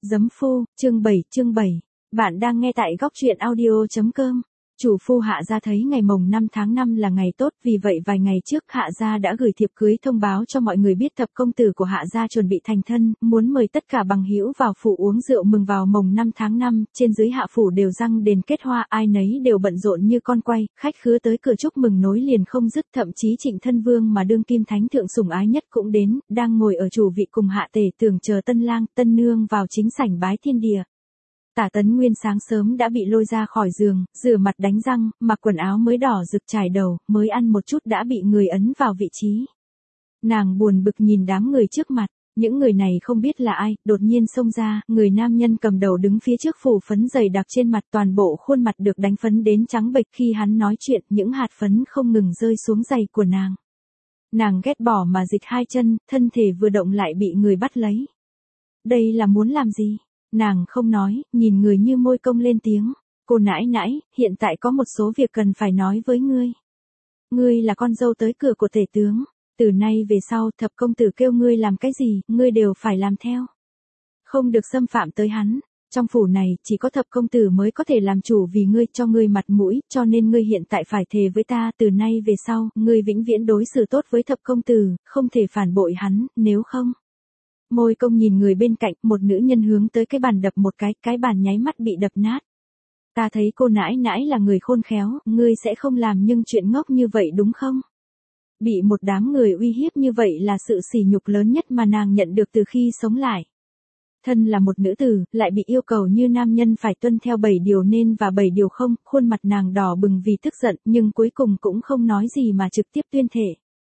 Giấm phu, chương 7. Bạn đang nghe tại góc truyện audio.com. Chủ phu Hạ gia thấy ngày mồng 5 tháng 5 là ngày tốt, vì vậy vài ngày trước Hạ gia đã gửi thiệp cưới thông báo cho mọi người biết thập công tử của Hạ gia chuẩn bị thành thân, muốn mời tất cả bằng hữu vào phủ uống rượu mừng vào mồng 5 tháng 5, trên dưới Hạ phủ đều răng đèn kết hoa, ai nấy đều bận rộn như con quay, khách khứa tới cửa chúc mừng nối liền không dứt, thậm chí Trịnh Thân Vương mà đương kim thánh thượng sủng ái nhất cũng đến, đang ngồi ở chủ vị cùng Hạ tể tưởng chờ tân lang, tân nương vào chính sảnh bái thiên địa. Tả Tấn Nguyên sáng sớm đã bị lôi ra khỏi giường, rửa mặt đánh răng, mặc quần áo mới đỏ rực trải đầu, mới ăn một chút đã bị người ấn vào vị trí. Nàng buồn bực nhìn đám người trước mặt, những người này không biết là ai, đột nhiên xông ra, người nam nhân cầm đầu đứng phía trước phủ phấn dày đặc trên mặt, toàn bộ khuôn mặt được đánh phấn đến trắng bệch, khi hắn nói chuyện, những hạt phấn không ngừng rơi xuống giày của nàng. Nàng ghét bỏ mà dịch hai chân, thân thể vừa động lại bị người bắt lấy. Đây là muốn làm gì? Nàng không nói, nhìn người như môi công lên tiếng. Cô nãi nãi, hiện tại có một số việc cần phải nói với ngươi. Ngươi là con dâu tới cửa của tể tướng. Từ nay về sau thập công tử kêu ngươi làm cái gì, ngươi đều phải làm theo. Không được xâm phạm tới hắn. Trong phủ này, chỉ có thập công tử mới có thể làm chủ vì ngươi, cho ngươi mặt mũi, cho nên ngươi hiện tại phải thề với ta, từ nay về sau, ngươi vĩnh viễn đối xử tốt với thập công tử, không thể phản bội hắn, nếu không. Môi công nhìn người bên cạnh, một nữ nhân hướng tới cái bàn đập một cái bàn nháy mắt bị đập nát. Ta thấy cô nãi nãi là người khôn khéo, ngươi sẽ không làm nhưng chuyện ngốc như vậy đúng không? Bị một đám người uy hiếp như vậy là sự sỉ nhục lớn nhất mà nàng nhận được từ khi sống lại. Thân là một nữ tử, lại bị yêu cầu như nam nhân phải tuân theo 7 điều nên và 7 điều không, khuôn mặt nàng đỏ bừng vì tức giận, nhưng cuối cùng cũng không nói gì mà trực tiếp tuyên thệ.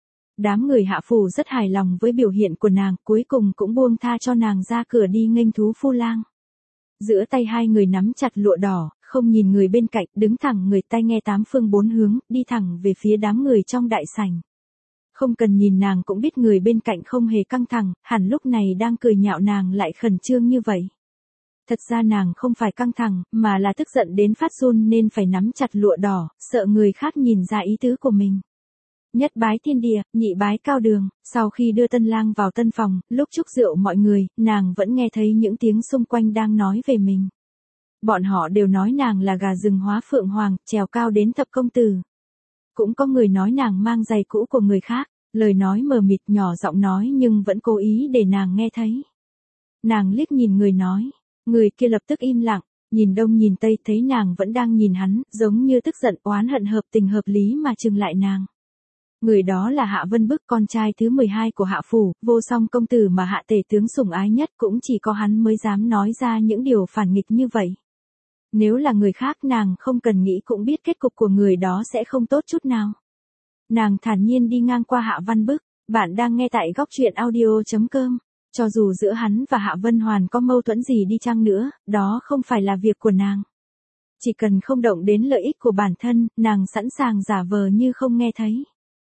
Đám người Hạ phủ rất hài lòng với biểu hiện của nàng, cuối cùng cũng buông tha cho nàng ra cửa đi nghênh thú phu lang. Giữa tay hai người nắm chặt lụa đỏ, không nhìn người bên cạnh, đứng thẳng người, tai nghe tám phương bốn hướng, đi thẳng về phía đám người trong đại sảnh. Không cần nhìn nàng cũng biết người bên cạnh không hề căng thẳng, hẳn lúc này đang cười nhạo nàng lại khẩn trương như vậy. Thật ra nàng không phải căng thẳng, mà là tức giận đến phát run nên phải nắm chặt lụa đỏ, sợ người khác nhìn ra ý tứ của mình. Nhất bái thiên địa, nhị bái cao đường, sau khi đưa tân lang vào tân phòng, lúc chúc rượu mọi người, nàng vẫn nghe thấy những tiếng xung quanh đang nói về mình. Bọn họ đều nói nàng là gà rừng hóa phượng hoàng, trèo cao đến thập công tử. Cũng có người nói nàng mang giày cũ của người khác, lời nói mờ mịt nhỏ giọng nói nhưng vẫn cố ý để nàng nghe thấy. Nàng liếc nhìn người nói, người kia lập tức im lặng, nhìn đông nhìn tây thấy nàng vẫn đang nhìn hắn, giống như tức giận oán hận hợp tình hợp lý mà trừng lại nàng. Người đó là Hạ Vân Bức, con trai thứ 12 của Hạ phủ, vô song công tử mà Hạ tể tướng sủng ái nhất, cũng chỉ có hắn mới dám nói ra những điều phản nghịch như vậy. Nếu là người khác nàng không cần nghĩ cũng biết kết cục của người đó sẽ không tốt chút nào. Nàng thản nhiên đi ngang qua Hạ Văn Bức, bạn đang nghe tại góc truyện audio.com. Cho dù giữa hắn và Hạ Vân Hoàn có mâu thuẫn gì đi chăng nữa, đó không phải là việc của nàng. Chỉ cần không động đến lợi ích của bản thân, nàng sẵn sàng giả vờ như không nghe thấy.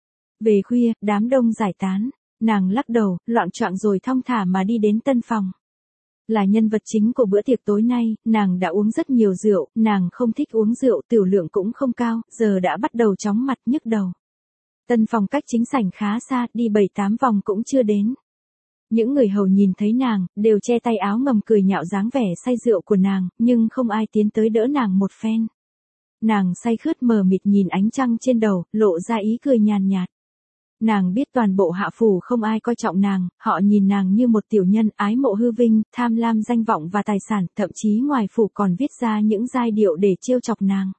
Về khuya, đám đông giải tán, nàng lắc đầu, loạng choạng rồi thong thả mà đi đến tân phòng. Là nhân vật chính của bữa tiệc tối nay, nàng đã uống rất nhiều rượu, nàng không thích uống rượu, tiểu lượng cũng không cao, giờ đã bắt đầu chóng mặt nhức đầu. Tân phòng cách chính sảnh khá xa, đi 7-8 vòng cũng chưa đến. Những người hầu nhìn thấy nàng, đều che tay áo ngầm cười nhạo dáng vẻ say rượu của nàng, nhưng không ai tiến tới đỡ nàng một phen. Nàng say khướt mờ mịt nhìn ánh trăng trên đầu, lộ ra ý cười nhàn nhạt. Nàng biết toàn bộ Hạ phủ không ai coi trọng nàng, họ nhìn nàng như một tiểu nhân ái mộ hư vinh, tham lam danh vọng và tài sản, thậm chí ngoài phủ còn viết ra những giai điệu để trêu chọc nàng.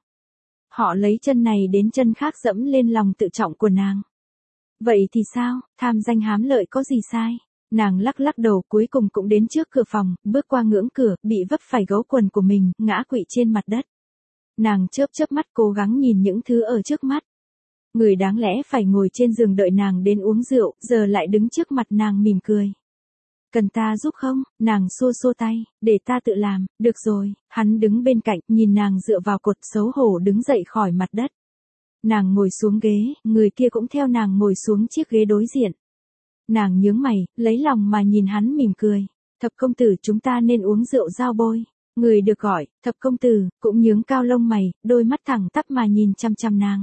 Họ lấy chân này đến chân khác dẫm lên lòng tự trọng của nàng. Vậy thì sao, tham danh hám lợi có gì sai? Nàng lắc lắc đầu cuối cùng cũng đến trước cửa phòng, bước qua ngưỡng cửa, bị vấp phải gấu quần của mình, ngã quỵ trên mặt đất. Nàng chớp mắt cố gắng nhìn những thứ ở trước mắt. Người đáng lẽ phải ngồi trên giường đợi nàng đến uống rượu, giờ lại đứng trước mặt nàng mỉm cười. Cần ta giúp không? Nàng xua xua tay, để ta tự làm, được rồi. Hắn đứng bên cạnh, nhìn nàng dựa vào cột, xấu hổ đứng dậy khỏi mặt đất. Nàng ngồi xuống ghế, người kia cũng theo nàng ngồi xuống chiếc ghế đối diện. Nàng nhướng mày, lấy lòng mà nhìn hắn mỉm cười. Thập công tử, chúng ta nên uống rượu giao bôi. Người được gọi, thập công tử, cũng nhướng cao lông mày, đôi mắt thẳng tắp mà nhìn chăm chăm nàng.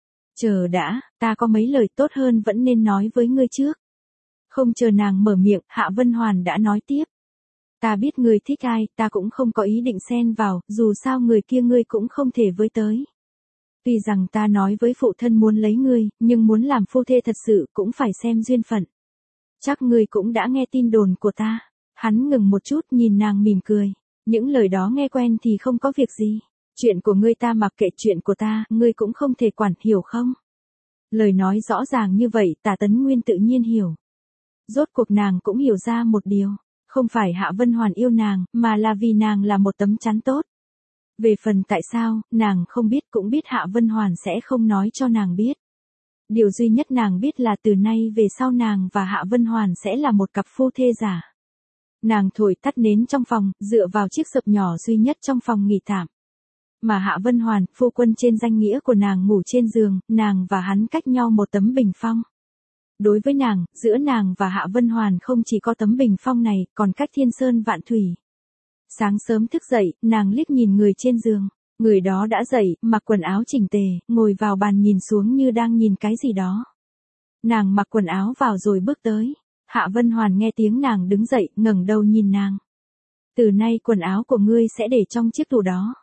Chờ đã, ta có mấy lời tốt hơn vẫn nên nói với ngươi trước. Không chờ nàng mở miệng, Hạ Vân Hoàn đã nói tiếp. Ta biết ngươi thích ai, ta cũng không có ý định xen vào, dù sao người kia ngươi cũng không thể với tới. Tuy rằng ta nói với phụ thân muốn lấy ngươi, nhưng muốn làm phu thê thật sự cũng phải xem duyên phận. Chắc ngươi cũng đã nghe tin đồn của ta. Hắn ngừng một chút nhìn nàng mỉm cười. Những lời đó nghe quen thì không có việc gì. Chuyện của ngươi ta mặc kệ, chuyện của ta, ngươi cũng không thể quản, hiểu không? Lời nói rõ ràng như vậy, Tả Tấn Nguyên tự nhiên hiểu. Rốt cuộc nàng cũng hiểu ra một điều. Không phải Hạ Vân Hoàn yêu nàng, mà là vì nàng là một tấm chắn tốt. Về phần tại sao, nàng không biết, cũng biết Hạ Vân Hoàn sẽ không nói cho nàng biết. Điều duy nhất nàng biết là từ nay về sau nàng và Hạ Vân Hoàn sẽ là một cặp phu thê giả. Nàng thổi tắt nến trong phòng, dựa vào chiếc sập nhỏ duy nhất trong phòng nghỉ tạm. Mà Hạ Vân Hoàn, phu quân trên danh nghĩa của nàng ngủ trên giường, nàng và hắn cách nhau một tấm bình phong. Đối với nàng, giữa nàng và Hạ Vân Hoàn không chỉ có tấm bình phong này, còn cách thiên sơn vạn thủy. Sáng sớm thức dậy, nàng liếc nhìn người trên giường. Người đó đã dậy, mặc quần áo chỉnh tề, ngồi vào bàn nhìn xuống như đang nhìn cái gì đó. Nàng mặc quần áo vào rồi bước tới. Hạ Vân Hoàn nghe tiếng nàng đứng dậy, ngẩng đầu nhìn nàng. Từ nay quần áo của ngươi sẽ để trong chiếc tủ đó.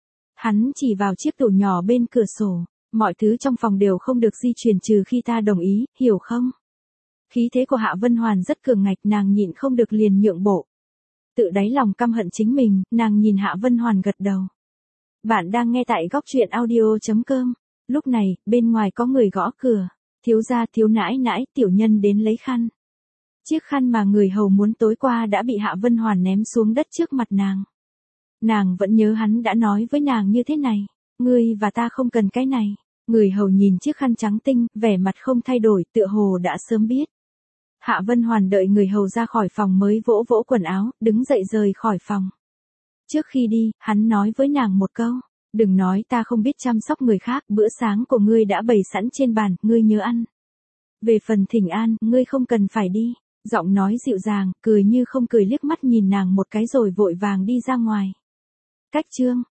Hắn chỉ vào chiếc tủ nhỏ bên cửa sổ. Mọi thứ trong phòng đều không được di chuyển trừ khi ta đồng ý, hiểu không? Khí thế của Hạ Vân Hoàn rất cường ngạch, nàng nhịn không được liền nhượng bộ. Tự đáy lòng căm hận chính mình, nàng nhìn Hạ Vân Hoàn gật đầu. Bạn đang nghe tại góc truyện audio.com. Lúc này, bên ngoài có người gõ cửa. Thiếu gia, thiếu nãi nãi, tiểu nhân đến lấy khăn. Chiếc khăn mà người hầu muốn tối qua đã bị Hạ Vân Hoàn ném xuống đất trước mặt nàng. Nàng vẫn nhớ hắn đã nói với nàng như thế này. Ngươi và ta không cần cái này. Người hầu nhìn chiếc khăn trắng tinh, vẻ mặt không thay đổi, tựa hồ đã sớm biết. Hạ Vân Hoàn đợi người hầu ra khỏi phòng mới vỗ vỗ quần áo, đứng dậy rời khỏi phòng. Trước khi đi, hắn nói với nàng một câu. Đừng nói ta không biết chăm sóc người khác, bữa sáng của ngươi đã bày sẵn trên bàn, ngươi nhớ ăn. Về phần thỉnh an, ngươi không cần phải đi. Giọng nói dịu dàng, cười như không cười liếc mắt nhìn nàng một cái rồi vội vàng đi ra ngoài. Cách chương